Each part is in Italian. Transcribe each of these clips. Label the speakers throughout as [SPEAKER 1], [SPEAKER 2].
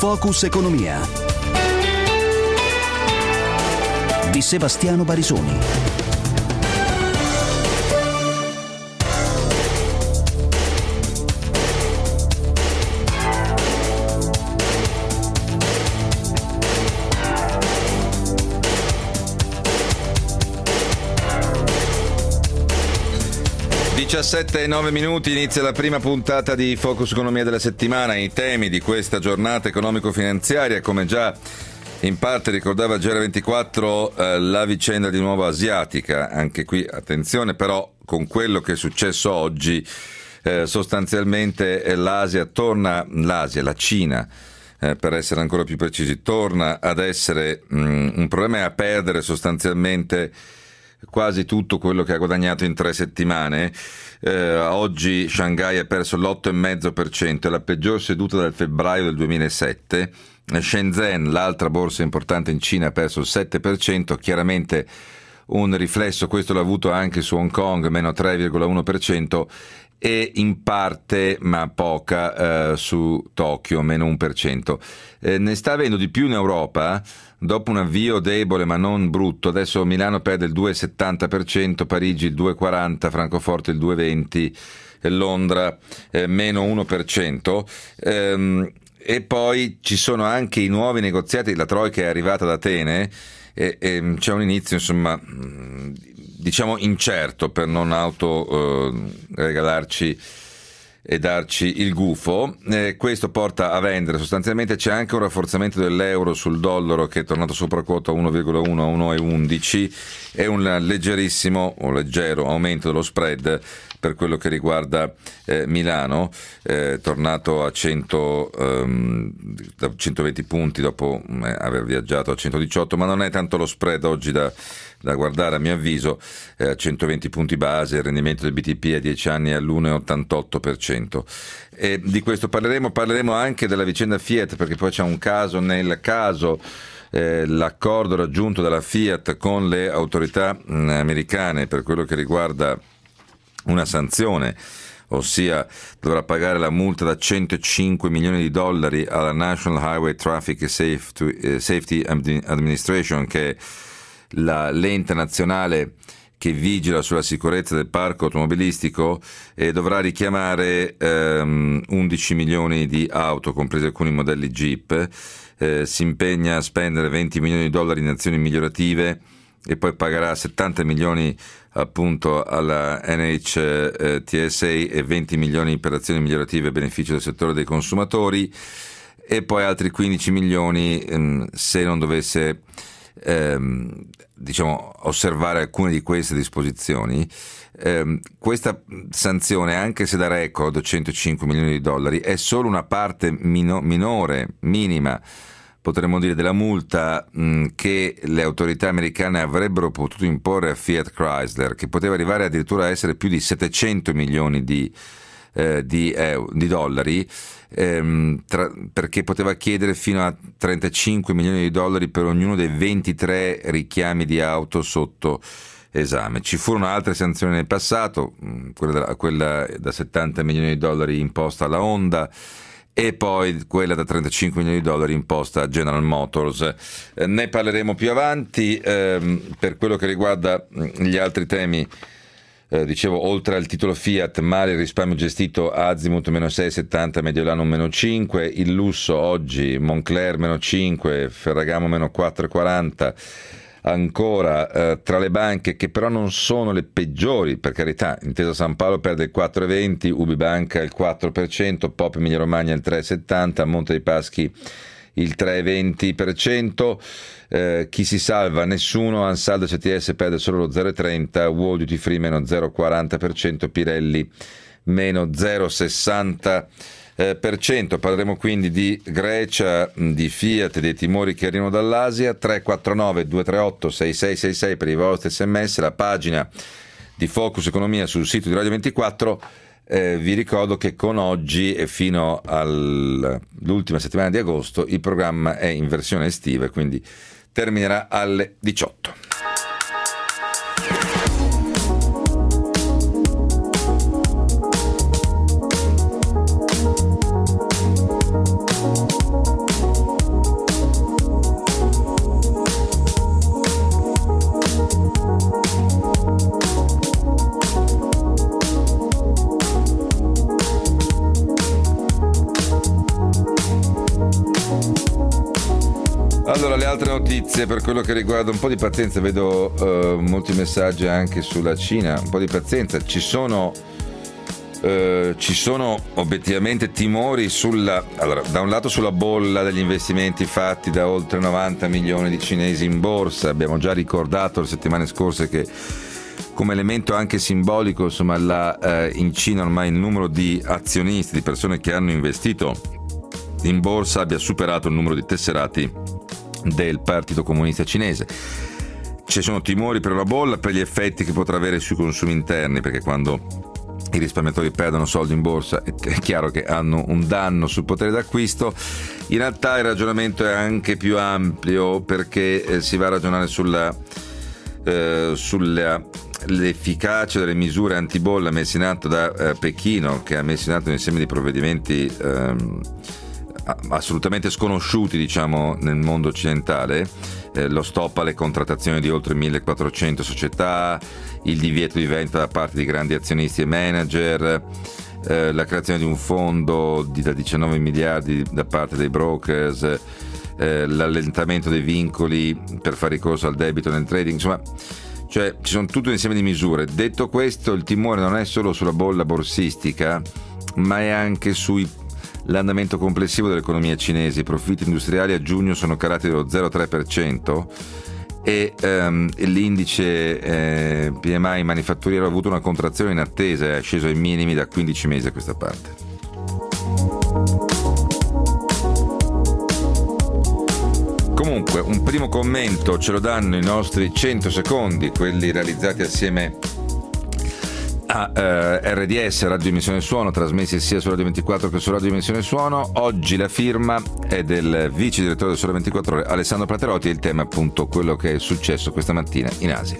[SPEAKER 1] Focus Economia di Sebastiano Barisoni.
[SPEAKER 2] e 17:09, inizia la prima puntata di Focus Economia della settimana. I temi di questa giornata economico-finanziaria, come già in parte ricordava GR24, la vicenda di nuovo asiatica. Anche qui attenzione però con quello che è successo oggi, sostanzialmente la Cina, per essere ancora più precisi, torna ad essere un problema e a perdere sostanzialmente quasi tutto quello che ha guadagnato in 3 settimane. Oggi Shanghai ha perso l'8,5%, è la peggior seduta dal febbraio del 2007. Shenzhen, l'altra borsa importante in Cina, ha perso il 7%, chiaramente un riflesso questo l'ha avuto anche su Hong Kong, meno 3,1%, e in parte, ma poca, su Tokyo, meno 1%. Ne sta avendo di più in Europa, dopo un avvio debole ma non brutto. Adesso Milano perde il 2,70%, Parigi il 2,40%, Francoforte il 2,20%, Londra meno 1%. E poi ci sono anche i nuovi negoziati, la Troika è arrivata ad Atene e c'è un inizio, insomma, diciamo incerto, per non regalarci e darci il gufo. Questo porta a vendere. Sostanzialmente c'è anche un rafforzamento dell'euro sul dollaro, che è tornato sopra quota 1,1 a 1,11, e un leggerissimo o leggero aumento dello spread per quello che riguarda Milano, tornato a 120 punti dopo aver viaggiato a 118, ma non è tanto lo spread oggi da guardare, a mio avviso. A 120 punti base, il rendimento del BTP a 10 anni è all'1,88%. E di questo parleremo anche della vicenda Fiat, perché poi c'è un caso nel caso. L'accordo raggiunto dalla Fiat con le autorità americane per quello che riguarda una sanzione, ossia dovrà pagare la multa da $105 milioni alla National Highway Traffic Safety Administration, che è l'ente nazionale che vigila sulla sicurezza del parco automobilistico, e dovrà richiamare 11 milioni di auto, compresi alcuni modelli Jeep. Si impegna a spendere $20 milioni in azioni migliorative e poi pagherà 70 milioni appunto alla NHTSA e 20 milioni per azioni migliorative a beneficio del settore dei consumatori, e poi altri 15 milioni se non dovesse osservare alcune di queste disposizioni. Questa sanzione, anche se da record $105 milioni, è solo una parte minore, minima, potremmo dire, della multa che le autorità americane avrebbero potuto imporre a Fiat Chrysler, che poteva arrivare addirittura a essere più di 700 milioni di dollari, perché poteva chiedere fino a 35 milioni di dollari per ognuno dei 23 richiami di auto sotto esame. Ci furono altre sanzioni nel passato, quella da 70 milioni di dollari imposta alla Honda, e poi quella da 35 milioni di dollari imposta a General Motors. Ne parleremo più avanti. Per quello che riguarda gli altri temi, dicevo, oltre al titolo Fiat, male il risparmio gestito, Azimut meno 6,70, Mediolanum meno 5, il lusso oggi, Moncler meno 5, Ferragamo meno 4,40. Ancora tra le banche, che però non sono le peggiori, per carità, Intesa San Paolo perde il 4,20, Ubibanca il 4%, Pop Emilia Romagna il 3,70, Monte dei Paschi il 3,20%. Chi si salva? Nessuno. Ansaldo CTS perde solo lo 0,30, Wall Duty Free meno 0,40%, Pirelli meno 0,60%. Parleremo quindi di Grecia, di Fiat e dei timori che arrivano dall'Asia. 349 238 6666 per i vostri sms, la pagina di Focus Economia sul sito di Radio 24. Vi ricordo che con oggi e fino all'ultima settimana di agosto il programma è in versione estiva e quindi terminerà alle 18. notizie per quello che riguarda un po' di pazienza, vedo molti messaggi anche sulla Cina, un po' di pazienza, ci sono obiettivamente timori allora, da un lato sulla bolla degli investimenti fatti da oltre 90 milioni di cinesi in borsa. Abbiamo già ricordato le settimane scorse che come elemento anche simbolico, insomma, in Cina ormai il numero di azionisti, di persone che hanno investito in borsa abbia superato il numero di tesserati del Partito Comunista Cinese. Ci sono timori per la bolla, per gli effetti che potrà avere sui consumi interni, perché quando i risparmiatori perdono soldi in borsa è chiaro che hanno un danno sul potere d'acquisto. In realtà il ragionamento è anche più ampio, perché si va a ragionare sull'efficacia delle misure antibolla messe in atto da Pechino, che ha messo in atto un insieme di provvedimenti assolutamente sconosciuti, diciamo, nel mondo occidentale. Lo stop alle contrattazioni di oltre 1400 società, il divieto di vendita da parte di grandi azionisti e manager, la creazione di un fondo da 19 miliardi da parte dei brokers, l'allentamento dei vincoli per fare ricorso al debito nel trading, insomma, cioè ci sono tutto un insieme di misure. Detto questo, il timore non è solo sulla bolla borsistica, ma è anche l'andamento complessivo dell'economia cinese. I profitti industriali a giugno sono calati dello 0,3% e l'indice PMI manifatturiero ha avuto una contrazione inattesa, è sceso ai minimi da 15 mesi a questa parte. Comunque, un primo commento ce lo danno i nostri 100 secondi, quelli realizzati assieme a RDS, Radio Dimensione Suono, trasmessi sia su Radio 24 che su Radio Dimensione Suono. Oggi la firma è del vice direttore del Sole 24 Ore, Alessandro Platerotti, e il tema è appunto quello che è successo questa mattina in Asia.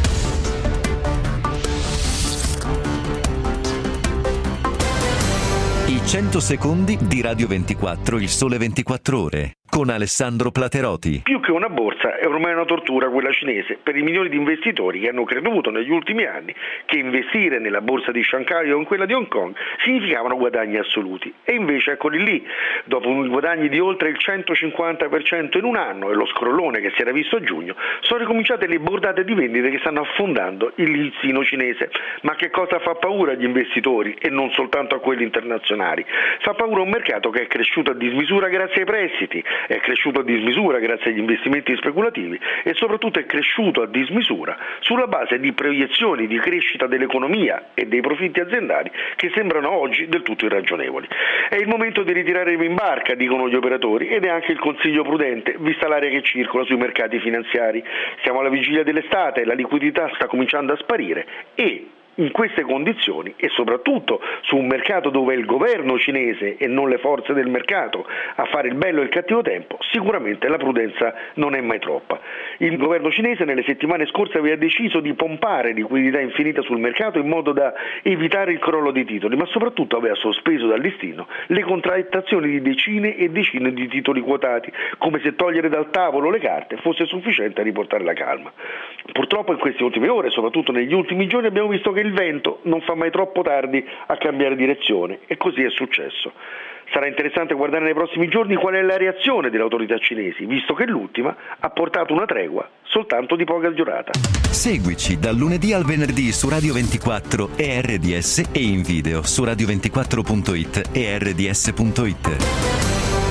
[SPEAKER 1] I 100 secondi di Radio 24, il Sole 24 Ore, con Alessandro Platerotti.
[SPEAKER 3] Più che una borsa è ormai una tortura quella cinese per i milioni di investitori che hanno creduto negli ultimi anni che investire nella borsa di Shanghai o in quella di Hong Kong significavano guadagni assoluti, e invece eccoli lì, dopo un guadagni di oltre il 150% in un anno e lo scrollone che si era visto a giugno, sono ricominciate le bordate di vendite che stanno affondando il listino cinese. Ma che cosa fa paura agli investitori e non soltanto a quelli internazionali? Fa paura un mercato che è cresciuto a dismisura grazie ai prestiti, è cresciuto a dismisura grazie agli investimenti speculativi e soprattutto è cresciuto a dismisura sulla base di proiezioni di crescita dell'economia e dei profitti aziendali che sembrano oggi del tutto irragionevoli. È il momento di ritirare in barca, dicono gli operatori, ed è anche il consiglio prudente, vista l'aria che circola sui mercati finanziari. Siamo alla vigilia dell'estate, la liquidità sta cominciando a sparire e in queste condizioni, e soprattutto su un mercato dove è il governo cinese e non le forze del mercato a fare il bello e il cattivo tempo, sicuramente la prudenza non è mai troppa. Il governo cinese nelle settimane scorse aveva deciso di pompare liquidità infinita sul mercato in modo da evitare il crollo dei titoli, ma soprattutto aveva sospeso dal listino le contrattazioni di decine e decine di titoli quotati, come se togliere dal tavolo le carte fosse sufficiente a riportare la calma. Purtroppo in queste ultime ore, soprattutto negli ultimi giorni, abbiamo visto che il vento non fa mai troppo tardi a cambiare direzione, e così è successo. Sarà interessante guardare nei prossimi giorni qual è la reazione delle autorità cinesi, visto che l'ultima ha portato una tregua soltanto di poca durata.
[SPEAKER 1] Seguici dal lunedì al venerdì su Radio 24 e RDS, e in video su radio24.it e rds.it.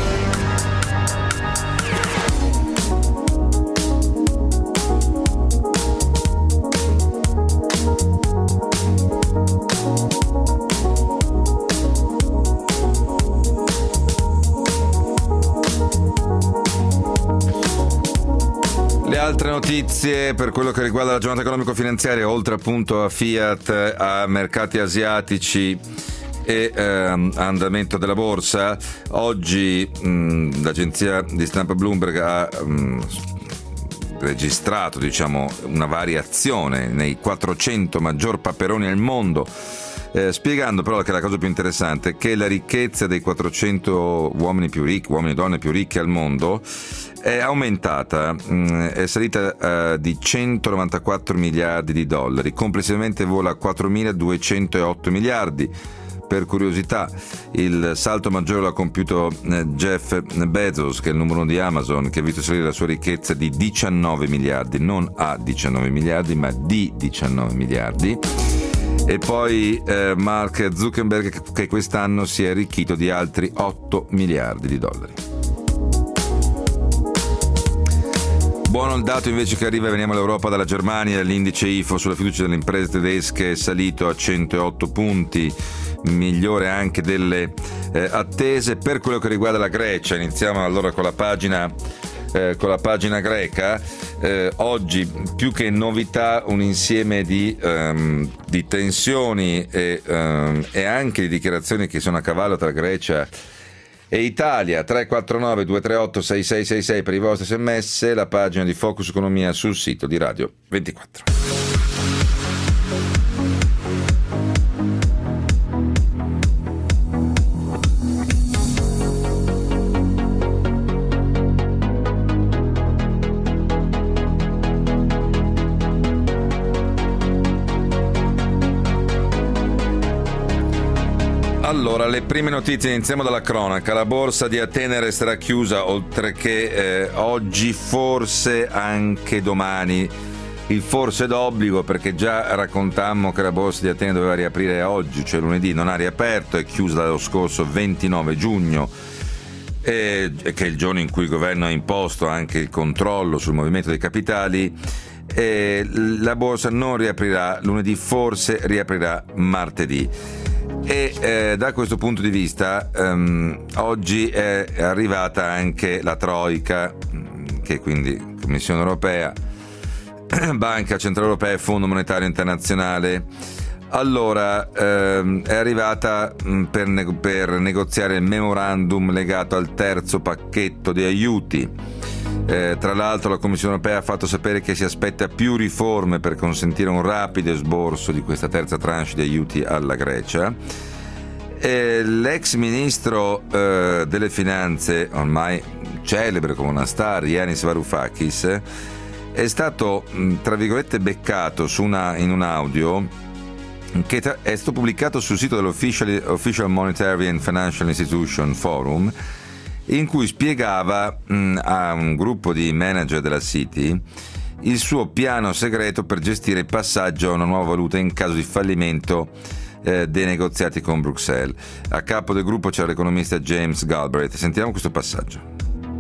[SPEAKER 2] Altre notizie per quello che riguarda la giornata economico-finanziaria, oltre appunto a Fiat, a mercati asiatici e andamento della borsa. Oggi l'agenzia di stampa Bloomberg ha registrato, diciamo, una variazione nei 400 maggior paperoni al mondo, spiegando però che la cosa più interessante è che la ricchezza dei 400 uomini e donne più ricchi al mondo è aumentata, è salita di 194 miliardi di dollari, complessivamente vola a 4.208 miliardi, per curiosità, il salto maggiore l'ha compiuto Jeff Bezos, che è il numero 1 di Amazon, che ha visto salire la sua ricchezza di 19 miliardi, non a 19 miliardi, ma di 19 miliardi. E poi Mark Zuckerberg, che quest'anno si è arricchito di altri 8 miliardi di dollari. Buono il dato invece che arriva, veniamo all'Europa dalla Germania. L'indice IFO sulla fiducia delle imprese tedesche è salito a 108 punti, migliore anche delle attese. Per quello che riguarda la Grecia, iniziamo allora con la pagina greca. Oggi più che novità un insieme di tensioni e anche di dichiarazioni che sono a cavallo tra Grecia e Italia. 349 238 6666 per i vostri sms, la pagina di Focus Economia sul sito di Radio 24. Allora, le prime notizie, iniziamo dalla cronaca. La borsa di Atene resterà chiusa, oltre che oggi, forse anche domani. Il forse è d'obbligo, perché già raccontammo che la borsa di Atene doveva riaprire oggi, cioè lunedì, non ha riaperto, è chiusa dallo scorso 29 giugno, che è il giorno in cui il governo ha imposto anche il controllo sul movimento dei capitali. La borsa non riaprirà lunedì, forse riaprirà martedì. E da questo punto di vista oggi è arrivata anche la Troika, che è quindi Commissione Europea, Banca Centrale Europea e Fondo Monetario Internazionale. Allora è arrivata per negoziare il memorandum legato al terzo pacchetto di aiuti. Tra l'altro la Commissione Europea ha fatto sapere che si aspetta più riforme per consentire un rapido esborso di questa terza tranche di aiuti alla Grecia. L'ex ministro delle finanze, ormai celebre come una star, Yanis Varoufakis, è stato tra virgolette beccato in un audio che è stato pubblicato sul sito dell'Official Monetary and Financial Institution Forum, in cui spiegava a un gruppo di manager della Citi il suo piano segreto per gestire il passaggio a una nuova valuta in caso di fallimento dei negoziati con Bruxelles. A capo del gruppo c'era l'economista James Galbraith. Sentiamo questo passaggio.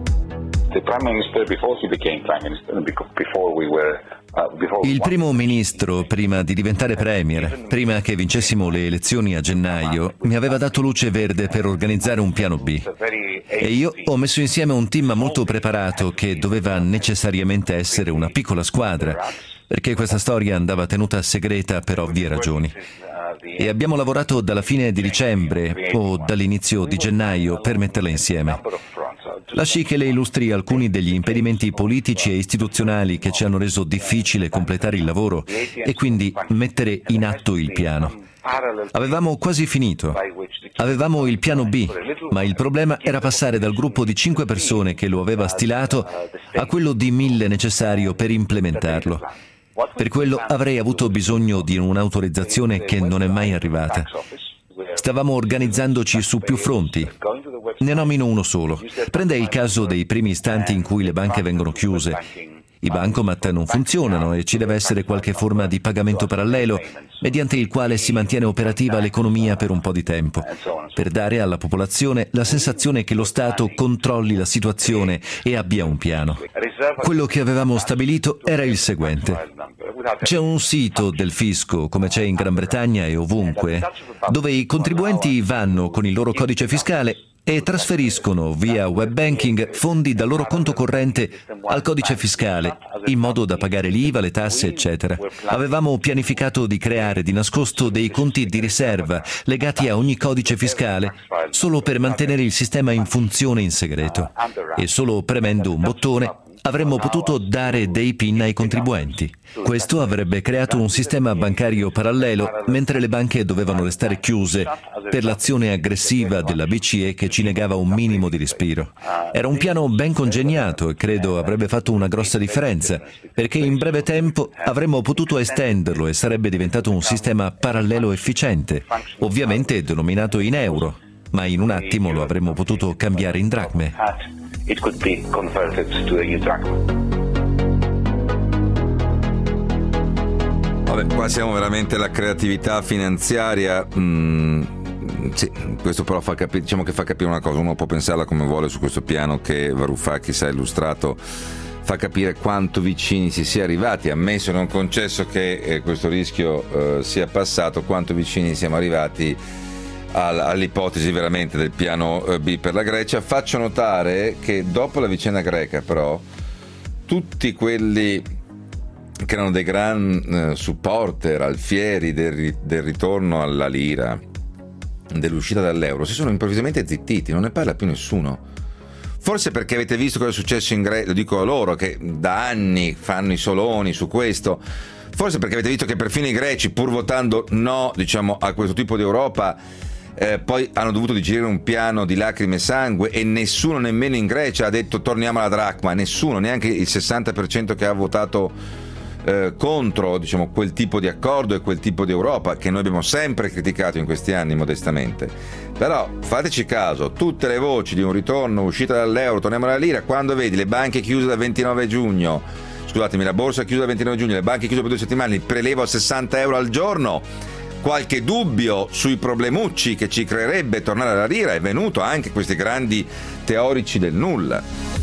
[SPEAKER 1] Il primo ministro, prima di diventare premier, prima che vincessimo le elezioni a gennaio, mi aveva dato luce verde per organizzare un piano B. E io ho messo insieme un team molto preparato che doveva necessariamente essere una piccola squadra, perché questa storia andava tenuta segreta per ovvie ragioni. E abbiamo lavorato dalla fine di dicembre o dall'inizio di gennaio per metterla insieme. Lasci che le illustri alcuni degli impedimenti politici e istituzionali che ci hanno reso difficile completare il lavoro e quindi mettere in atto il piano. Avevamo quasi finito. Avevamo il piano B, ma il problema era passare dal gruppo di 5 persone che lo aveva stilato a quello di 1000 necessario per implementarlo. Per quello avrei avuto bisogno di un'autorizzazione che non è mai arrivata. Stavamo organizzandoci su più fronti. Ne nomino uno solo. Prende il caso dei primi istanti in cui le banche vengono chiuse. I bancomat non funzionano e ci deve essere qualche forma di pagamento parallelo mediante il quale si mantiene operativa l'economia per un po' di tempo, per dare alla popolazione la sensazione che lo Stato controlli la situazione e abbia un piano. Quello che avevamo stabilito era il seguente. C'è un sito del fisco, come c'è in Gran Bretagna e ovunque, dove i contribuenti vanno con il loro codice fiscale e trasferiscono via web banking fondi dal loro conto corrente al codice fiscale, in modo da pagare l'IVA, le tasse, eccetera. Avevamo pianificato di creare di nascosto dei conti di riserva legati a ogni codice fiscale, solo per mantenere il sistema in funzione in segreto. E solo premendo un bottone avremmo potuto dare dei PIN ai contribuenti. Questo avrebbe creato un sistema bancario parallelo, mentre le banche dovevano restare chiuse per l'azione aggressiva della BCE che ci negava un minimo di respiro. Era un piano ben congegnato e credo avrebbe fatto una grossa differenza, perché in breve tempo avremmo potuto estenderlo e sarebbe diventato un sistema parallelo efficiente, ovviamente denominato in euro, ma in un attimo lo avremmo potuto cambiare in dracme.
[SPEAKER 4] It could be converted to a new drachma.
[SPEAKER 2] Vabbè, qua siamo veramente alla creatività finanziaria. Sì, questo però fa capire, diciamo che fa capire una cosa. Uno può pensarla come vuole su questo piano che Varoufakis ha illustrato, fa capire quanto vicini si sia arrivati, ammesso e non concesso che questo rischio sia passato, quanto vicini siamo arrivati all'ipotesi veramente del piano B per la Grecia. Faccio notare che dopo la vicenda greca, però, tutti quelli che erano dei gran supporter, alfieri del ritorno alla lira, dell'uscita dall'euro, si sono improvvisamente zittiti, non ne parla più nessuno. Forse perché avete visto cosa è successo in Grecia, lo dico a loro che da anni fanno i soloni su questo, forse perché avete visto che perfino i greci, pur votando no, diciamo, a questo tipo di Europa, poi hanno dovuto digerire un piano di lacrime e sangue, e nessuno, nemmeno in Grecia, ha detto torniamo alla dracma, nessuno, neanche il 60% che ha votato contro, diciamo, quel tipo di accordo e quel tipo di Europa che noi abbiamo sempre criticato in questi anni modestamente. Però fateci caso, tutte le voci di un ritorno, uscita dall'euro, torniamo alla lira, quando vedi le banche chiuse dal 29 giugno, scusatemi, la borsa chiusa dal 29 giugno, le banche chiuse per 2 settimane, il prelevo a 60 euro al giorno, qualche dubbio sui problemucci che ci creerebbe tornare alla lira è venuto anche questi grandi teorici del nulla,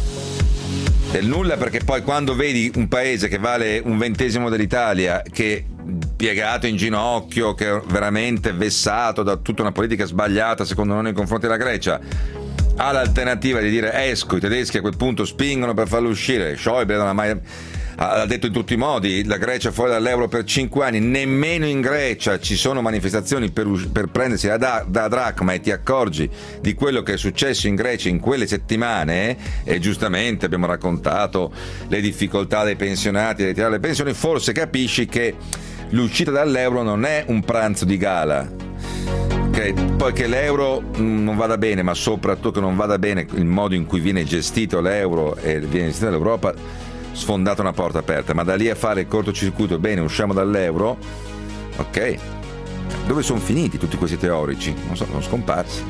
[SPEAKER 2] perché poi quando vedi un paese che vale un 20° dell'Italia, che piegato in ginocchio, che è veramente vessato da tutta una politica sbagliata secondo noi nei confronti della Grecia, ha l'alternativa di dire esco, i tedeschi a quel punto spingono per farlo uscire, Schäuble non ha mai, ha detto in tutti i modi, la Grecia fuori dall'euro per 5 anni, nemmeno in Grecia ci sono manifestazioni per prendersi da dracma, e ti accorgi di quello che è successo in Grecia in quelle settimane, e giustamente abbiamo raccontato le difficoltà dei pensionati a ritirare le pensioni, forse capisci che l'uscita dall'euro non è un pranzo di gala. Okay. Poi che l'euro non vada bene, ma soprattutto che non vada bene il modo in cui viene gestito l'euro e viene gestita l'Europa, sfondata una porta aperta, ma da lì a fare il cortocircuito, bene, usciamo dall'euro, ok, dove sono finiti tutti questi teorici? Non so, sono scomparsi.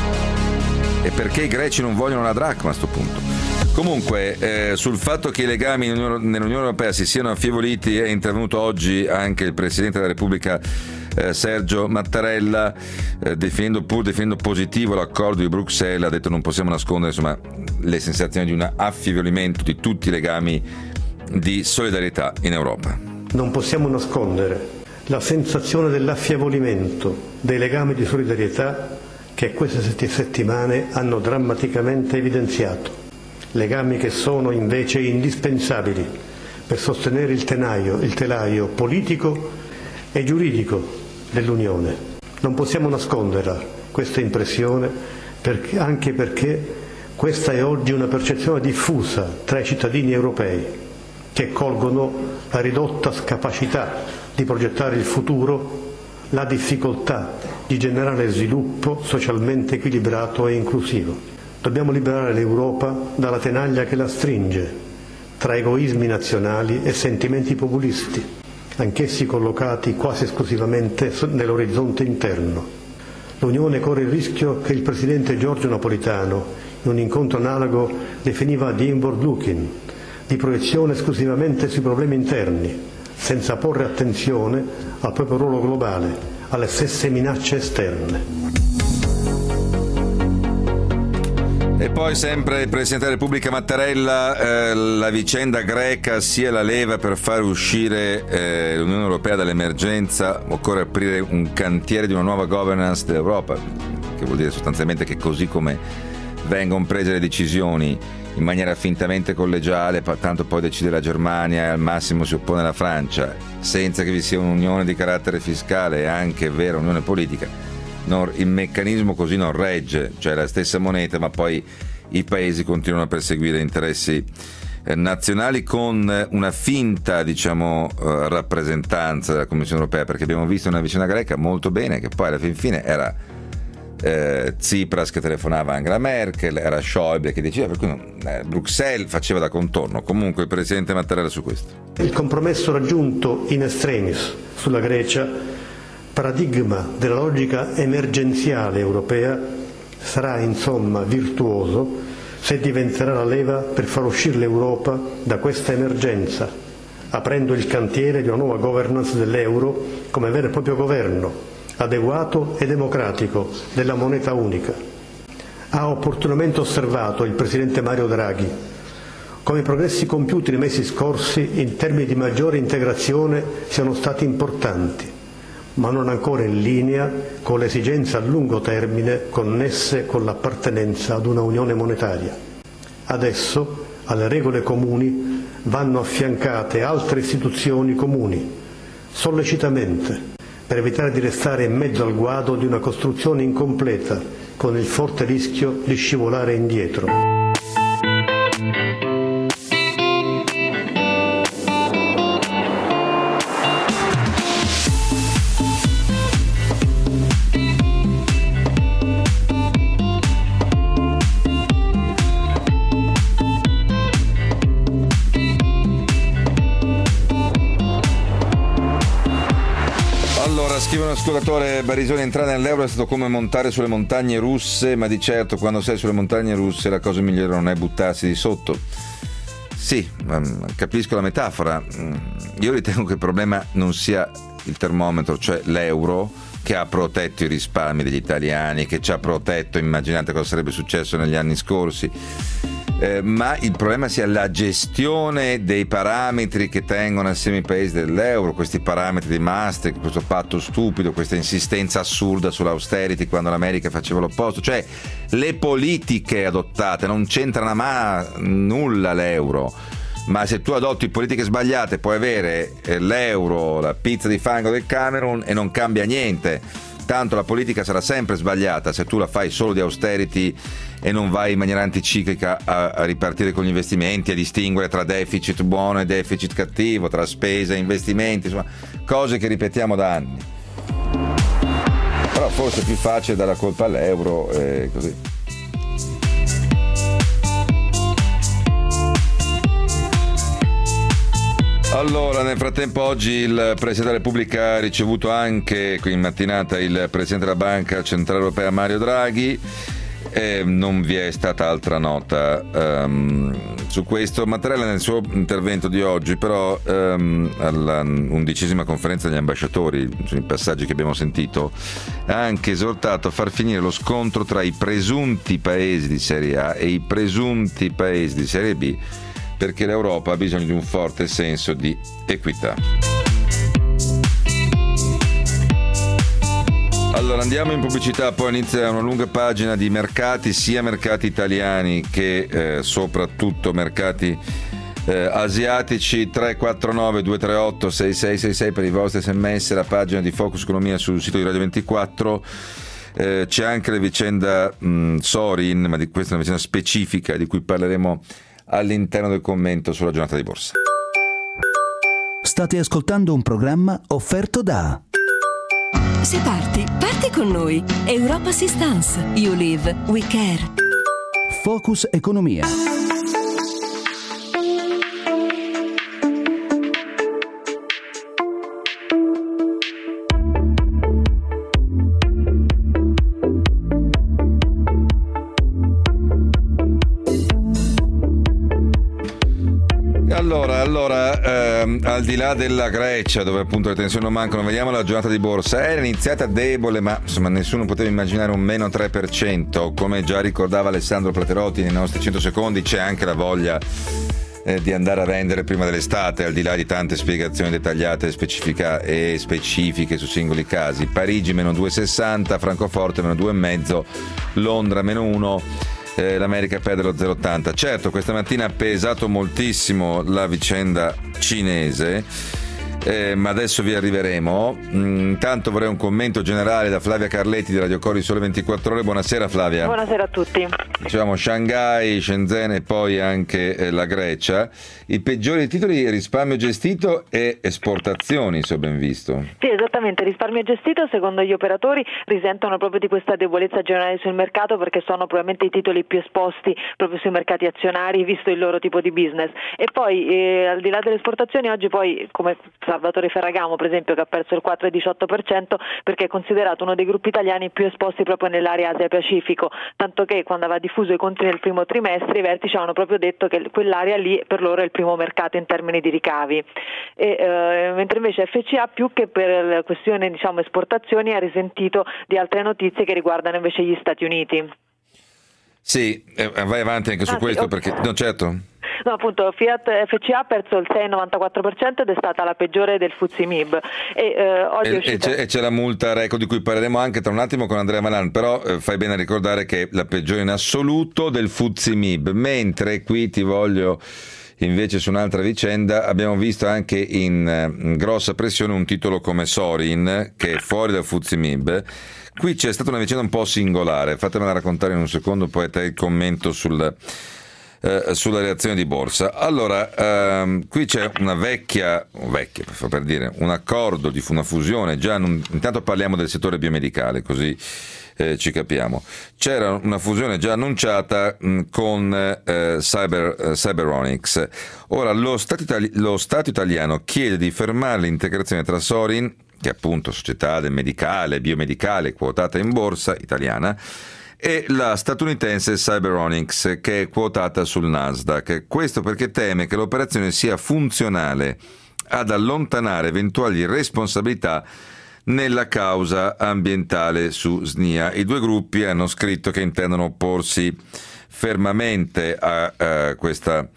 [SPEAKER 2] E perché i greci non vogliono la dracma a sto punto? Comunque, sul fatto che i legami nell'Unione Europea si siano affievoliti è intervenuto oggi anche il Presidente della Repubblica Sergio Mattarella, definendo positivo l'accordo di Bruxelles. Ha detto non possiamo nascondere, insomma, le sensazioni di un affievolimento di tutti i legami di solidarietà in Europa.
[SPEAKER 5] Non possiamo nascondere la sensazione dell'affievolimento dei legami di solidarietà che queste settimane hanno drammaticamente evidenziato, legami che sono invece indispensabili per sostenere il telaio politico e giuridico dell'Unione. Non possiamo nasconderla questa impressione, anche perché questa è oggi una percezione diffusa tra i cittadini europei, che colgono la ridotta capacità di progettare il futuro, la difficoltà di generare sviluppo socialmente equilibrato e inclusivo. Dobbiamo liberare l'Europa dalla tenaglia che la stringe tra egoismi nazionali e sentimenti populisti, anch'essi collocati quasi esclusivamente nell'orizzonte interno. L'Unione corre il rischio che il presidente Giorgio Napolitano, in un incontro analogo, definiva di inward looking, di proiezione esclusivamente sui problemi interni, senza porre attenzione al proprio ruolo globale, alle stesse minacce esterne.
[SPEAKER 2] E poi sempre il Presidente della Repubblica Mattarella, la vicenda greca sia la leva per far uscire l'Unione Europea dall'emergenza, occorre aprire un cantiere di una nuova governance dell'Europa, che vuol dire sostanzialmente che così come vengono prese le decisioni in maniera fintamente collegiale, tanto poi decide la Germania e al massimo si oppone la Francia, senza che vi sia un'unione di carattere fiscale e anche vera unione politica, il meccanismo così non regge, cioè la stessa moneta, ma poi i paesi continuano a perseguire interessi nazionali con una finta, diciamo, rappresentanza della Commissione europea, perché abbiamo visto una vicenda greca molto bene che poi alla fine era Tsipras che telefonava a Angela Merkel, era Schäuble che diceva, per cui Bruxelles faceva da contorno. Comunque il Presidente Mattarella su questo.
[SPEAKER 5] Il compromesso raggiunto in extremis sulla Grecia, paradigma della logica emergenziale europea, sarà insomma virtuoso se diventerà la leva per far uscire l'Europa da questa emergenza, aprendo il cantiere di una nuova governance dell'euro come vero e proprio governo adeguato e democratico della moneta unica. Ha opportunamente osservato il Presidente Mario Draghi come i progressi compiuti nei mesi scorsi in termini di maggiore integrazione siano stati importanti, ma non ancora in linea con le esigenze a lungo termine connesse con l'appartenenza ad una unione monetaria. Adesso alle regole comuni vanno affiancate altre istituzioni comuni, sollecitamente, per evitare di restare in mezzo al guado di una costruzione incompleta, con il forte rischio di scivolare indietro.
[SPEAKER 2] Scrive un ascoltatore: Barisoni, entrare nell'euro è stato come montare sulle montagne russe, ma di certo quando sei sulle montagne russe la cosa migliore non è buttarsi di sotto. Sì, capisco la metafora. Io ritengo che il problema non sia il termometro, cioè l'euro, che ha protetto i risparmi degli italiani, che ci ha protetto, immaginate cosa sarebbe successo negli anni scorsi. Ma il problema sia la gestione dei parametri che tengono assieme i paesi dell'euro, questi parametri di Maastricht, questo patto stupido, questa insistenza assurda sull'austerity quando l'America faceva l'opposto, cioè le politiche adottate. Non c'entra nulla l'euro, ma se tu adotti politiche sbagliate puoi avere l'euro, la pizza di fango del Camerun e non cambia niente. Tanto la politica sarà sempre sbagliata se tu la fai solo di austerity e non vai in maniera anticiclica a ripartire con gli investimenti, a distinguere tra deficit buono e deficit cattivo, tra spese e investimenti, insomma, cose che ripetiamo da anni. Però forse è più facile dare la colpa all'euro e così. Allora, nel frattempo oggi il Presidente della Repubblica ha ricevuto anche qui in mattinata il Presidente della Banca Centrale Europea Mario Draghi. Non vi è stata altra nota su questo. Mattarella nel suo intervento di oggi però alla 11ª conferenza degli ambasciatori, sui passaggi che abbiamo sentito, ha anche esortato a far finire lo scontro tra i presunti paesi di Serie A e i presunti paesi di Serie B, perché l'Europa ha bisogno di un forte senso di equità. Allora andiamo in pubblicità, poi inizia una lunga pagina di mercati, sia mercati italiani che soprattutto mercati asiatici. 349 238 6666 per i vostri sms, la pagina di Focus Economia sul sito di Radio 24. C'è anche la vicenda Sorin, ma di questa è una vicenda specifica di cui parleremo all'interno del commento sulla giornata di borsa.
[SPEAKER 6] State ascoltando un programma offerto da...
[SPEAKER 7] Se parti con noi. Europa Assistance. You live, we care.
[SPEAKER 6] Focus Economia.
[SPEAKER 2] Allora, al di là della Grecia, dove appunto le tensioni non mancano, vediamo la giornata di borsa. Era iniziata debole, ma insomma nessuno poteva immaginare un meno 3%. Come già ricordava Alessandro Platerotti nei nostri 100 secondi, c'è anche la voglia di andare a vendere prima dell'estate, al di là di tante spiegazioni dettagliate e specifiche su singoli casi. Parigi meno 2,60, Francoforte meno 2,5, Londra meno 1. L'America perde lo 0,80. Certo, questa mattina ha pesato moltissimo la vicenda cinese, ma adesso vi arriveremo. Intanto vorrei un commento generale da Flavia Carletti di Radio Cori Sole 24 Ore. Buonasera Flavia.
[SPEAKER 8] Buonasera a tutti.
[SPEAKER 2] Diciamo Shanghai, Shenzhen e poi anche la Grecia. I peggiori titoli: risparmio gestito e esportazioni, se ho ben visto.
[SPEAKER 8] Sì, esattamente, risparmio gestito secondo gli operatori risentono proprio di questa debolezza generale sul mercato, perché sono probabilmente i titoli più esposti proprio sui mercati azionari visto il loro tipo di business. E poi al di là delle esportazioni, oggi poi come Salvatore Ferragamo per esempio, che ha perso il 4,18% perché è considerato uno dei gruppi italiani più esposti proprio nell'area Asia-Pacifico, tanto che quando aveva diffuso i conti nel primo trimestre i vertici avevano proprio detto che quell'area lì per loro è il primo mercato in termini di ricavi, mentre invece FCA, più che per la questione esportazioni, ha risentito di altre notizie che riguardano invece gli Stati Uniti.
[SPEAKER 2] Sì, vai avanti anche su questo,
[SPEAKER 8] sì, okay.
[SPEAKER 2] Perché no, certo.
[SPEAKER 8] No, appunto, FCA ha perso il 6,94% ed è stata la peggiore del FTSE MIB. Oggi
[SPEAKER 2] c'è la multa record di cui parleremo anche tra un attimo con Andrea Malan, però fai bene a ricordare che è la peggiore in assoluto del FTSE MIB, mentre qui ti voglio invece su un'altra vicenda. Abbiamo visto anche in grossa pressione un titolo come Sorin, che è fuori dal FTSE MIB. Qui c'è stata una vicenda un po' singolare, fatemela raccontare in un secondo, poi a te il commento sulla reazione di borsa. Allora, qui c'è una vecchia per dire, un accordo di una fusione, intanto parliamo del settore biomedicale, così ci capiamo. C'era una fusione già annunciata con Cyberonics. Ora lo Stato italiano chiede di fermare l'integrazione tra Sorin, che è appunto società del medicale, biomedicale, quotata in borsa italiana, e la statunitense Cyberonics, che è quotata sul Nasdaq. Questo perché teme che l'operazione sia funzionale ad allontanare eventuali responsabilità nella causa ambientale su SNIA. I due gruppi hanno scritto che intendono opporsi fermamente a questa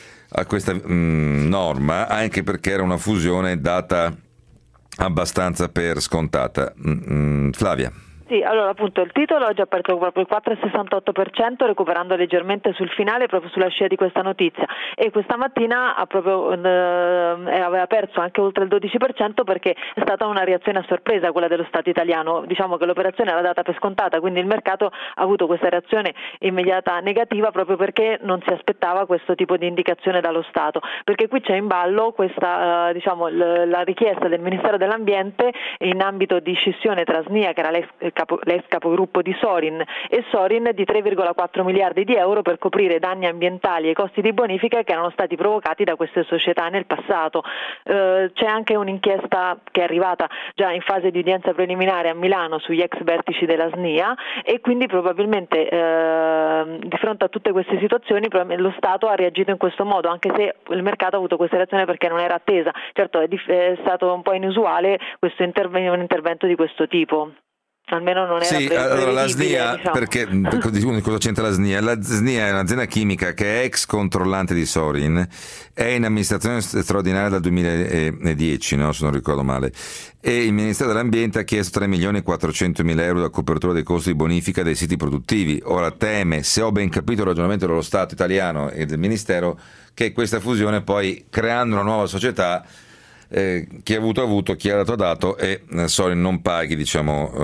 [SPEAKER 2] norma, anche perché era una fusione data abbastanza per scontata. Flavia.
[SPEAKER 8] Sì, allora appunto il titolo oggi ha perso proprio il 4,68%, recuperando leggermente sul finale proprio sulla scia di questa notizia, e questa mattina aveva perso anche oltre il 12% perché è stata una reazione a sorpresa quella dello Stato italiano. Diciamo che l'operazione era data per scontata, quindi il mercato ha avuto questa reazione immediata negativa proprio perché non si aspettava questo tipo di indicazione dallo Stato, perché qui c'è in ballo questa la richiesta del Ministero dell'Ambiente in ambito di scissione tra SNIA, che era l'ex capogruppo di Sorin, e Sorin, di 3,4 miliardi di euro per coprire danni ambientali e costi di bonifica che erano stati provocati da queste società nel passato. C'è anche un'inchiesta che è arrivata già in fase di udienza preliminare a Milano sugli ex vertici della SNIA, e quindi probabilmente di fronte a tutte queste situazioni lo Stato ha reagito in questo modo, anche se il mercato ha avuto questa reazione perché non era attesa. Certo, è stato un po' inusuale un intervento di questo tipo. Almeno non era
[SPEAKER 2] allora la SNIA,
[SPEAKER 8] diciamo.
[SPEAKER 2] Perché cosa c'entra la SNIA? La SNIA è un'azienda chimica che è ex controllante di Sorin, è in amministrazione straordinaria dal 2010, no? Se non ricordo male, e il Ministero dell'Ambiente ha chiesto 3.400.000 euro da copertura dei costi di bonifica dei siti produttivi. Ora teme, se ho ben capito il ragionamento dello Stato italiano e del Ministero, che questa fusione poi, creando una nuova società, chi ha avuto, chi ha dato, e Sorin non paghi questi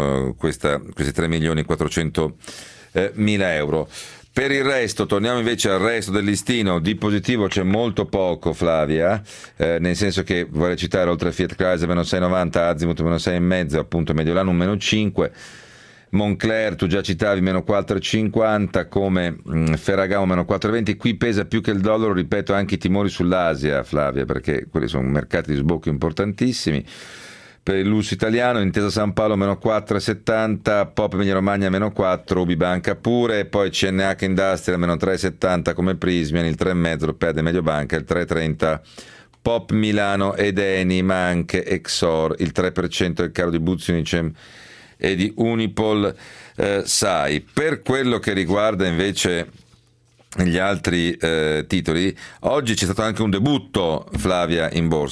[SPEAKER 2] 3.400.000 euro. Per il resto, torniamo invece al resto del listino. Di positivo c'è molto poco, Flavia, nel senso che vorrei citare, oltre a Fiat Chrysler meno 6,90, Azimut meno 6,5, appunto Mediolanum meno 5, Moncler, tu già citavi, meno 4,50, come Ferragamo meno 4,20. Qui pesa più che il dollaro, ripeto, anche i timori sull'Asia, Flavia, perché quelli sono mercati di sbocco importantissimi. Per il lusso italiano, Intesa San Paolo meno 4,70, Pop Emilia Romagna meno 4, Ubibanca pure, poi CNH Industrial meno 3,70 come Prismian, il 3,5 perde Mediobanca, il 3,30 Pop Milano ed Eni, ma anche Exor, il 3% il caro di Buzzi Unicem e di Unipol SAI. Per quello che riguarda invece gli altri titoli, oggi c'è stato anche un debutto, Flavia, in borsa.
[SPEAKER 8] Sì,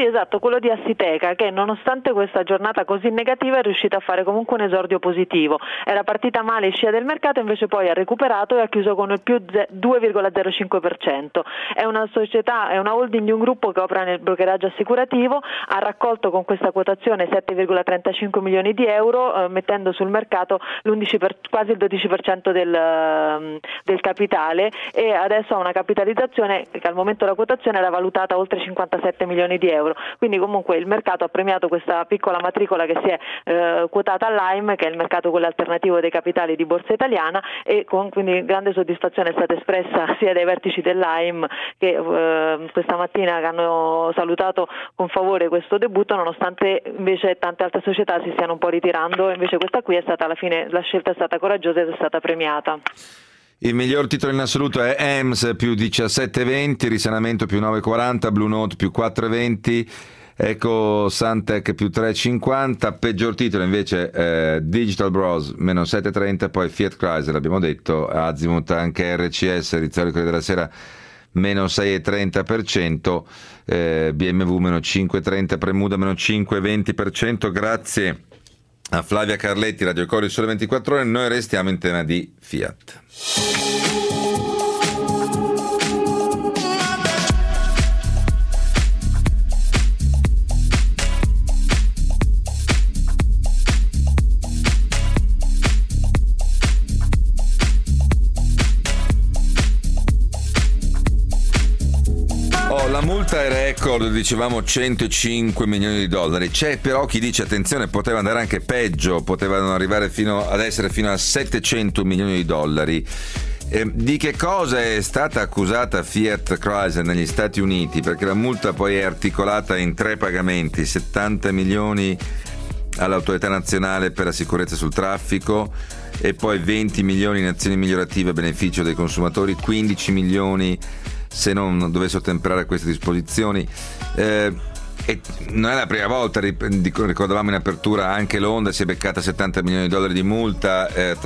[SPEAKER 8] Sì, esatto, quello di Assiteca, che nonostante questa giornata così negativa è riuscita a fare comunque un esordio positivo. Era partita male in scia del mercato, invece poi ha recuperato e ha chiuso con il più 2,05%. È una società, è una holding di un gruppo che opera nel brokeraggio assicurativo, ha raccolto con questa quotazione 7,35 milioni di euro, mettendo sul mercato quasi il 12% del capitale, e adesso ha una capitalizzazione che al momento della quotazione era valutata oltre 57 milioni di euro. Quindi comunque il mercato ha premiato questa piccola matricola che si è quotata all'AIM, che è il mercato quello alternativo dei capitali di Borsa Italiana, e quindi grande soddisfazione è stata espressa sia dai vertici dell'AIM che questa mattina che hanno salutato con favore questo debutto, nonostante invece tante altre società si stiano un po' ritirando. Invece questa qui è stata, alla fine la scelta è stata coraggiosa ed è stata premiata.
[SPEAKER 2] Il miglior titolo in assoluto è EMS più 17,20, Risanamento più 9,40, Blue Note più 4,20, Eco Santec più 3,50. Peggior titolo invece Digital Bros meno 7,30, poi Fiat Chrysler abbiamo detto, Azimut anche RCS, Rizzoli Corriere della Sera meno 6,30%, BMW meno 5,30%, Premuda meno 5,20%. Grazie a Flavia Carletti, Radio Cori Sole 24 Ore. Noi restiamo in tema di Fiat. La multa è record, dicevamo 105 milioni di dollari. C'è però chi dice attenzione, poteva andare anche peggio, potevano arrivare fino a 700 milioni di dollari. Di che cosa è stata accusata Fiat Chrysler negli Stati Uniti? Perché la multa poi è articolata in 3 pagamenti: 70 milioni all'autorità nazionale per la sicurezza sul traffico, e poi 20 milioni in azioni migliorative a beneficio dei consumatori, 15 milioni se non dovesse ottemperare a queste disposizioni. E non è la prima volta, ricordavamo in apertura, anche l'Honda si è beccata 70 milioni di dollari di multa,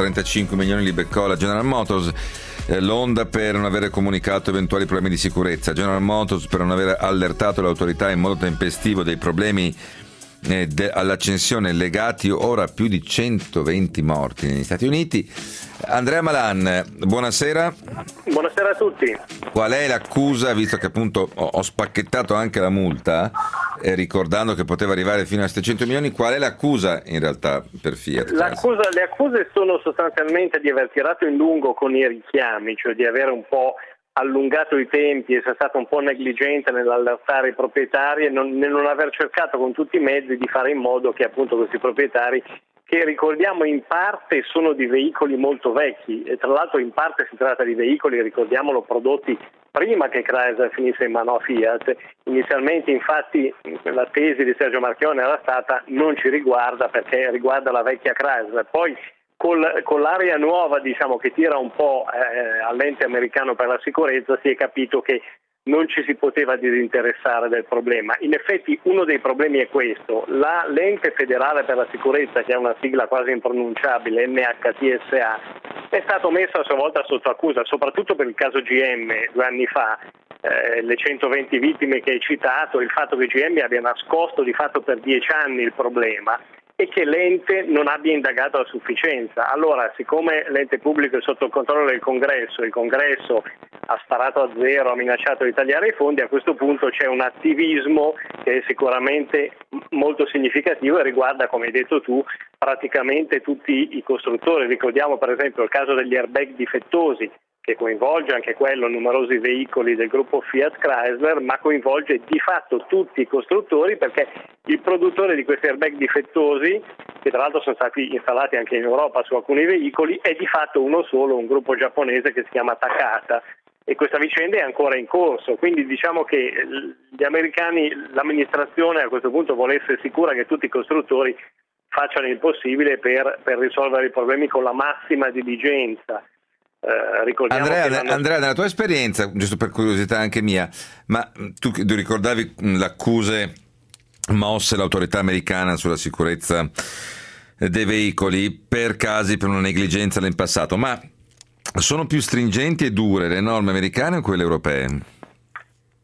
[SPEAKER 2] 35 milioni li beccò la General Motors, l'Honda per non avere comunicato eventuali problemi di sicurezza, General Motors per non aver allertato l'autorità in modo tempestivo dei problemi all'accensione legati ora a più di 120 morti negli Stati Uniti. Andrea Malan, buonasera.
[SPEAKER 9] Buonasera a tutti.
[SPEAKER 2] Qual è l'accusa, visto che appunto ho spacchettato anche la multa, ricordando che poteva arrivare fino a 700 milioni, qual è l'accusa in realtà per Fiat?
[SPEAKER 9] Le accuse sono sostanzialmente di aver tirato in lungo con i richiami, cioè di avere un po' allungato i tempi, essere stato un po' negligente nell'allertare i proprietari e nel non aver cercato con tutti i mezzi di fare in modo che appunto questi proprietari, che ricordiamo in parte sono di veicoli molto vecchi, e tra l'altro in parte si tratta di veicoli, ricordiamolo, prodotti prima che Chrysler finisse in mano a Fiat. Inizialmente infatti la tesi di Sergio Marchionne era stata: non ci riguarda perché riguarda la vecchia Chrysler. Poi con l'area nuova, diciamo, che tira un po' all'ente americano per la sicurezza, si è capito che non ci si poteva disinteressare del problema. In effetti uno dei problemi è questo: l'ente federale per la sicurezza, che è una sigla quasi impronunciabile, NHTSA, è stato messo a sua volta sotto accusa, soprattutto per il caso GM 2 anni fa, le 120 vittime che hai citato, il fatto che GM abbia nascosto di fatto per 10 anni il problema e che l'ente non abbia indagato a sufficienza. Allora, siccome l'ente pubblico è sotto il controllo del Congresso, il Congresso ha sparato a zero, ha minacciato di tagliare i fondi, a questo punto c'è un attivismo che è sicuramente molto significativo e riguarda, come hai detto tu, praticamente tutti i costruttori. Ricordiamo per esempio il caso degli airbag difettosi, che coinvolge anche quello numerosi veicoli del gruppo Fiat Chrysler, ma coinvolge di fatto tutti i costruttori, perché il produttore di questi airbag difettosi, che tra l'altro sono stati installati anche in Europa su alcuni veicoli, è di fatto uno solo, un gruppo giapponese che si chiama Takata, e questa vicenda è ancora in corso. Quindi diciamo che gli americani, l'amministrazione a questo punto vuole essere sicura che tutti i costruttori facciano il possibile per risolvere i problemi con la massima diligenza.
[SPEAKER 2] Andrea, nella tua esperienza, giusto per curiosità anche mia, ma tu ricordavi le accuse mosse l'autorità americana sulla sicurezza dei veicoli per casi per una negligenza nel passato, ma sono più stringenti e dure le norme americane o quelle europee?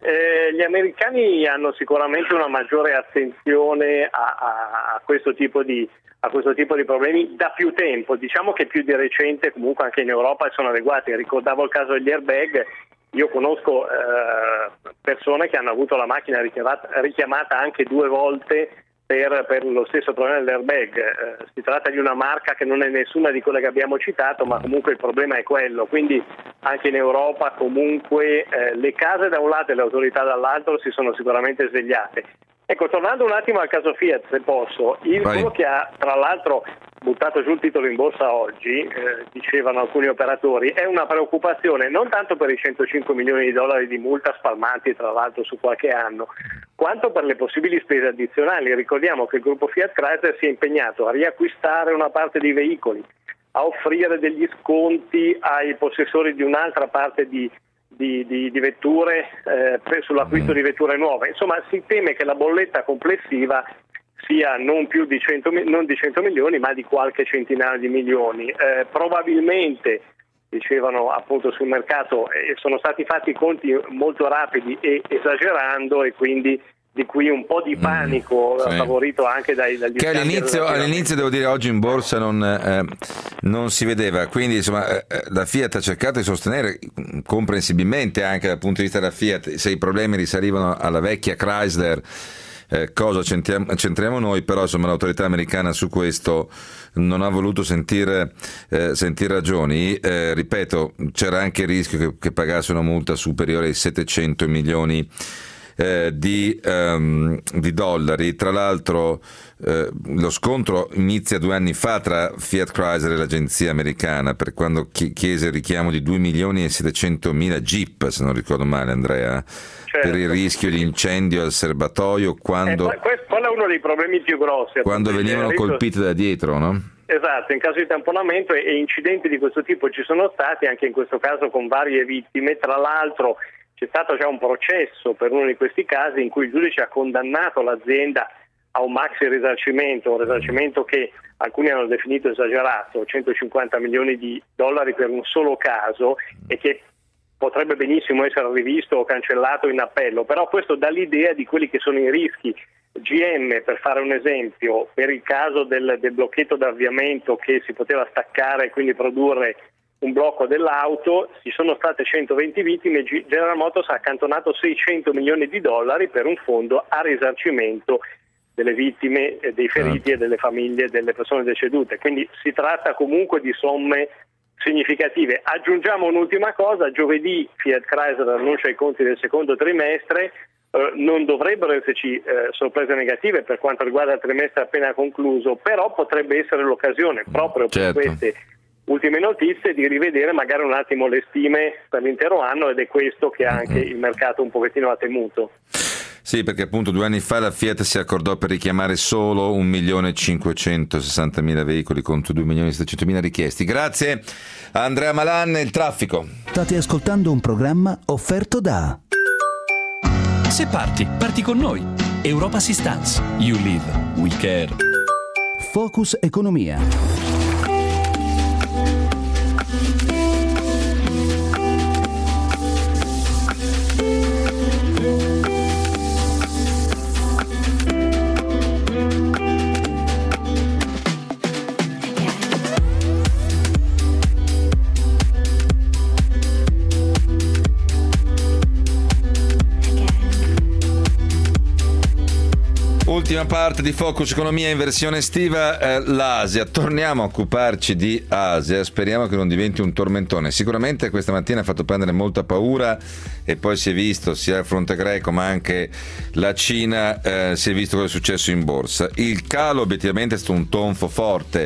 [SPEAKER 9] Gli americani hanno sicuramente una maggiore attenzione a questo tipo di problemi da più tempo. Diciamo che più di recente comunque anche in Europa sono adeguati. Ricordavo il caso degli airbag. Io conosco persone che hanno avuto la macchina richiamata anche 2 volte per lo stesso problema dell'airbag. Si tratta di una marca che non è nessuna di quelle che abbiamo citato, ma comunque il problema è quello. Quindi anche in Europa comunque le case da un lato e le autorità dall'altro si sono sicuramente svegliate. Ecco, tornando un attimo al caso Fiat, se posso, quello che ha tra l'altro buttato giù il titolo in borsa oggi, dicevano alcuni operatori, è una preoccupazione non tanto per i $105 milioni di multa spalmati tra l'altro su qualche anno, quanto per le possibili spese addizionali. Ricordiamo che il gruppo Fiat Chrysler si è impegnato a riacquistare una parte dei veicoli, a offrire degli sconti ai possessori di un'altra parte di vetture sull'acquisto di vetture nuove. Insomma, si teme che la bolletta complessiva sia non di 100 milioni, ma di qualche centinaio di milioni. Probabilmente, dicevano appunto sul mercato, sono stati fatti i conti molto rapidi e esagerando, e quindi di qui un po' di panico favorito anche dagli
[SPEAKER 2] che all'inizio devo dire oggi in borsa non si vedeva, quindi insomma la Fiat ha cercato di sostenere comprensibilmente anche dal punto di vista della Fiat, se i problemi risalivano alla vecchia Chrysler, cosa centriamo noi, però insomma l'autorità americana su questo non ha voluto sentire ragioni. Ripeto, c'era anche il rischio che pagasse una multa superiore ai 700 milioni di dollari. Tra l'altro lo scontro inizia 2 anni fa tra Fiat Chrysler e l'agenzia americana, per quando chiese il richiamo di 2.700.000 Jeep, se non ricordo male, Andrea, certo, per il rischio di incendio al serbatoio quando
[SPEAKER 9] quello è uno dei problemi più grossi,
[SPEAKER 2] quando venivano colpite da dietro, no?
[SPEAKER 9] Esatto, in caso di tamponamento, e incidenti di questo tipo ci sono stati anche in questo caso con varie vittime. Tra l'altro c'è stato già un processo per uno di questi casi in cui il giudice ha condannato l'azienda a un maxi risarcimento, un risarcimento che alcuni hanno definito esagerato, $150 milioni per un solo caso, e che potrebbe benissimo essere rivisto o cancellato in appello. Però questo dà l'idea di quelli che sono i rischi. GM, per fare un esempio, per il caso del blocchetto d'avviamento, che si poteva staccare e quindi produrre un blocco dell'auto, ci sono state 120 vittime. General Motors ha accantonato $600 milioni per un fondo a risarcimento delle vittime, dei feriti e delle famiglie delle persone decedute. Quindi si tratta comunque di somme significative. Aggiungiamo un'ultima cosa: giovedì Fiat Chrysler annuncia i conti del secondo trimestre. Non dovrebbero esserci sorprese negative per quanto riguarda il trimestre appena concluso, però potrebbe essere l'occasione, proprio per queste ultime notizie, di rivedere magari un attimo le stime per l'intero anno, ed è questo che anche il mercato un pochettino ha temuto.
[SPEAKER 2] Sì, perché appunto 2 anni fa la Fiat si accordò per richiamare solo 1.560.000 veicoli contro 2.700.000 richiesti. Grazie a Andrea Malan. Il traffico.
[SPEAKER 6] State ascoltando un programma offerto da...
[SPEAKER 10] Se parti con noi. Europa Assistance. You live, we care.
[SPEAKER 6] Focus Economia.
[SPEAKER 2] Ultima parte di Focus Economia in versione estiva, l'Asia. Torniamo a occuparci di Asia, speriamo che non diventi un tormentone. Sicuramente questa mattina ha fatto prendere molta paura, e poi si è visto sia il fronte greco ma anche la Cina, si è visto cosa è successo in borsa. Il calo obiettivamente è stato un tonfo forte,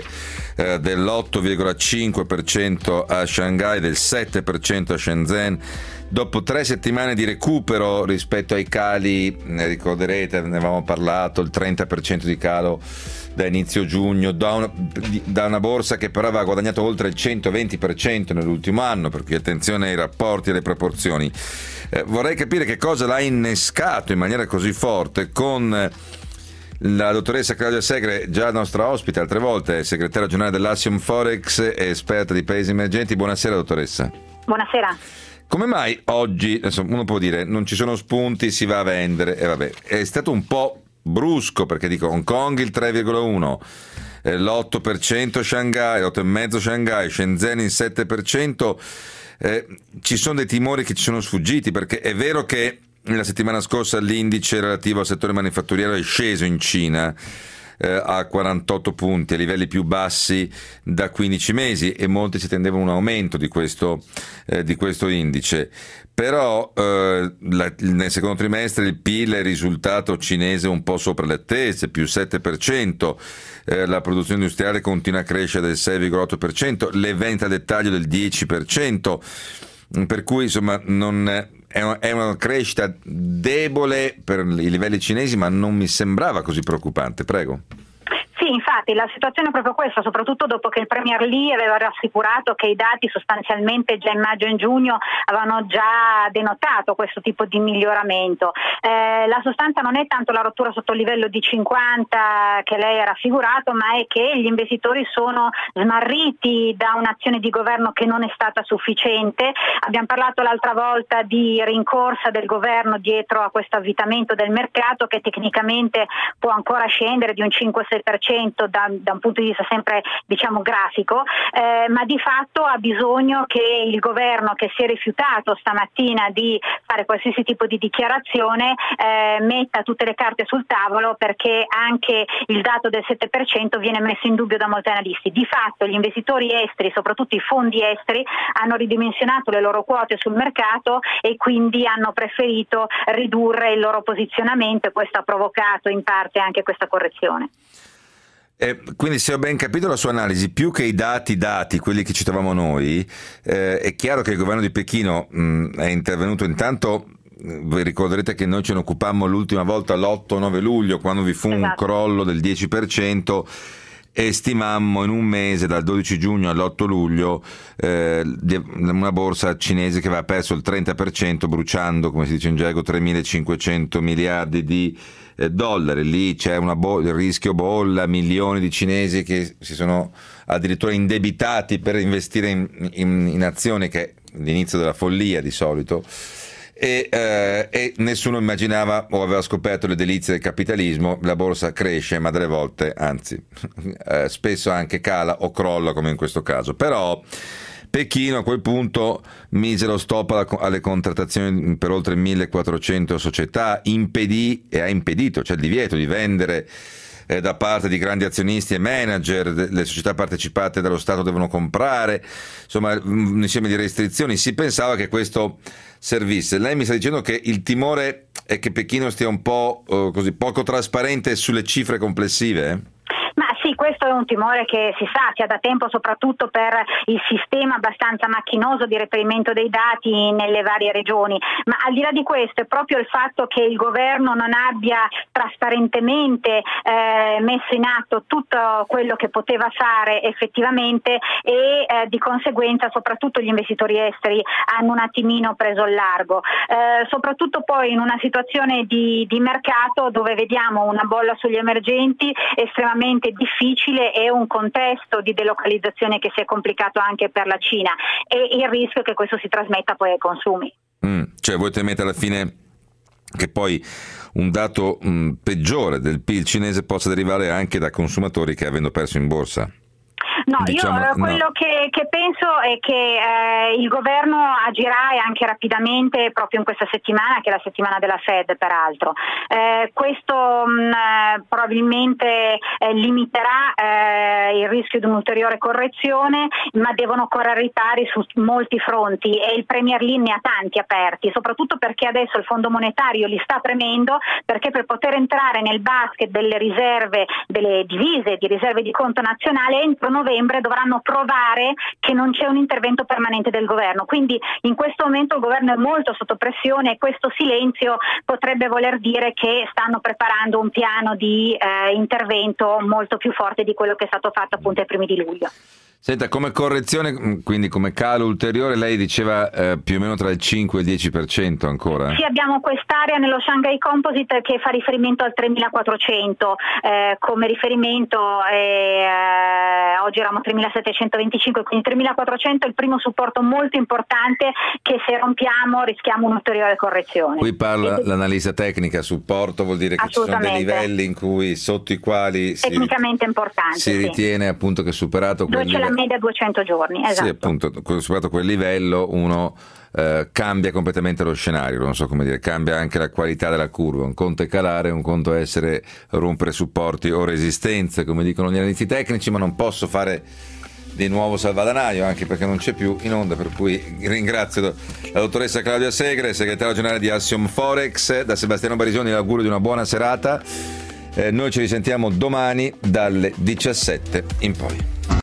[SPEAKER 2] dell'8,5% a Shanghai, del 7% a Shenzhen. Dopo 3 settimane di recupero rispetto ai cali, ricorderete, ne avevamo parlato, il 30% di calo da inizio giugno, da una borsa che però aveva guadagnato oltre il 120% nell'ultimo anno, per cui attenzione ai rapporti e alle proporzioni. Vorrei capire che cosa l'ha innescato in maniera così forte, con la dottoressa Claudia Segre, già nostra ospite altre volte, segretaria generale dell'Axiom Forex e esperta di paesi emergenti. Buonasera dottoressa.
[SPEAKER 11] Buonasera.
[SPEAKER 2] Come mai oggi, uno può dire, non ci sono spunti, si va a vendere, e vabbè, è stato un po' brusco, perché dico Hong Kong il 3,1%, l'8% Shanghai, l'8,5% Shanghai, Shenzhen il 7%, ci sono dei timori che ci sono sfuggiti, perché è vero che la settimana scorsa l'indice relativo al settore manifatturiero è sceso in Cina a 48 punti, a livelli più bassi da 15 mesi, e molti si attendevano un aumento di questo indice. Però nel secondo trimestre il PIL è risultato cinese un po' sopra le attese, più 7%, la produzione industriale continua a crescere del 6,8%, le vendite al dettaglio del 10%, per cui insomma è una crescita debole per i livelli cinesi, ma non mi sembrava così preoccupante. Prego.
[SPEAKER 11] Sì, infatti la situazione è proprio questa, soprattutto dopo che il Premier Lee aveva rassicurato che i dati sostanzialmente già in maggio e in giugno avevano già denotato questo tipo di miglioramento. La sostanza non è tanto la rottura sotto il livello di 50 che lei ha raffigurato, ma è che gli investitori sono smarriti da un'azione di governo che non è stata sufficiente. Abbiamo parlato l'altra volta di rincorsa del governo dietro a questo avvitamento del mercato, che tecnicamente può ancora scendere di un 5-6% da un punto di vista sempre grafico, ma di fatto ha bisogno che il governo, che si è rifiutato stamattina di fare qualsiasi tipo di dichiarazione, metta tutte le carte sul tavolo, perché anche il dato del 7% viene messo in dubbio da molti analisti. Di fatto gli investitori esteri, soprattutto i fondi esteri, hanno ridimensionato le loro quote sul mercato e quindi hanno preferito ridurre il loro posizionamento, e questo ha provocato in parte anche questa correzione.
[SPEAKER 2] Quindi, se ho ben capito la sua analisi, più che i dati, quelli che citavamo noi, è chiaro che il governo di Pechino è intervenuto. Intanto voi ricorderete che noi ce ne occupammo l'ultima volta l'8-9 luglio, quando vi fu un crollo del 10%, e stimammo in un mese, dal 12 giugno all'8 luglio, una borsa cinese che aveva perso il 30%, bruciando, come si dice in gergo, 3.500 miliardi di dollari. Lì c'è il rischio bolla, milioni di cinesi che si sono addirittura indebitati per investire in azioni, che è l'inizio della follia di solito. E nessuno immaginava o aveva scoperto le delizie del capitalismo. La borsa cresce, ma delle volte, anzi spesso anche cala o crolla, come in questo caso. Però Pechino a quel punto mise lo stop alle contrattazioni per oltre 1.400 società, ha impedito, cioè il divieto di vendere da parte di grandi azionisti e manager. Le società partecipate dallo Stato devono comprare, insomma un insieme di restrizioni. Si pensava che questo servisse. Lei mi sta dicendo che il timore è che Pechino stia un po' così poco trasparente sulle cifre complessive?
[SPEAKER 11] Ma sì, questo è un timore che si ha da tempo, soprattutto per il sistema abbastanza macchinoso di reperimento dei dati nelle varie regioni. Ma al di là di questo, è proprio il fatto che il governo non abbia trasparentemente messo in atto tutto quello che poteva fare effettivamente, e di conseguenza soprattutto gli investitori esteri hanno un attimino preso il largo, soprattutto poi in una situazione di mercato dove vediamo una bolla sugli emergenti estremamente difficile, e un contesto di delocalizzazione che si è complicato anche per la Cina, e il rischio che questo si trasmetta poi ai consumi.
[SPEAKER 2] Cioè voi temete alla fine che poi un dato peggiore del PIL cinese possa derivare anche da consumatori che, avendo perso in borsa?
[SPEAKER 11] No, quello che penso è che il governo agirà, e anche rapidamente, proprio in questa settimana, che è la settimana della Fed peraltro. Questo probabilmente limiterà il rischio di un'ulteriore correzione, ma devono correre ai pari su molti fronti, e il Premier Lee ne ha tanti aperti, soprattutto perché adesso il Fondo Monetario li sta premendo, perché per poter entrare nel basket delle riserve, delle divise di riserve di conto nazionale, entro novembre dovranno provare che non c'è un intervento permanente del governo. Quindi in questo momento il governo è molto sotto pressione, e questo silenzio potrebbe voler dire che stanno preparando un piano di intervento molto più forte di quello che è stato fatto appunto ai primi di luglio.
[SPEAKER 2] Senta, come correzione, quindi come calo ulteriore, lei diceva più o meno tra il 5 e il 10% ancora?
[SPEAKER 11] Sì, abbiamo quest'area nello Shanghai Composite che fa riferimento al 3400 come riferimento, oggi eravamo 3725, quindi 3400 è il primo supporto molto importante che se rompiamo rischiamo un'ulteriore correzione.
[SPEAKER 2] Qui parla l'analista tecnica, supporto vuol dire che ci sono dei livelli in cui, sotto i quali
[SPEAKER 11] tecnicamente importante,
[SPEAKER 2] si ritiene appunto che superato quel livello,
[SPEAKER 11] media 200 giorni, esatto.
[SPEAKER 2] Sì, appunto, superato quel livello uno cambia completamente lo scenario, non so come dire, cambia anche la qualità della curva. Un conto è calare, un conto è essere rompere supporti o resistenze, come dicono gli analisti tecnici, ma non posso fare di nuovo salvadanaio, anche perché non c'è più in onda, per cui ringrazio la dottoressa Claudia Segre, segretario generale di Axiom Forex. Da Sebastiano Barisoni l'augurio di una buona serata. Noi ci risentiamo domani dalle 17 in poi.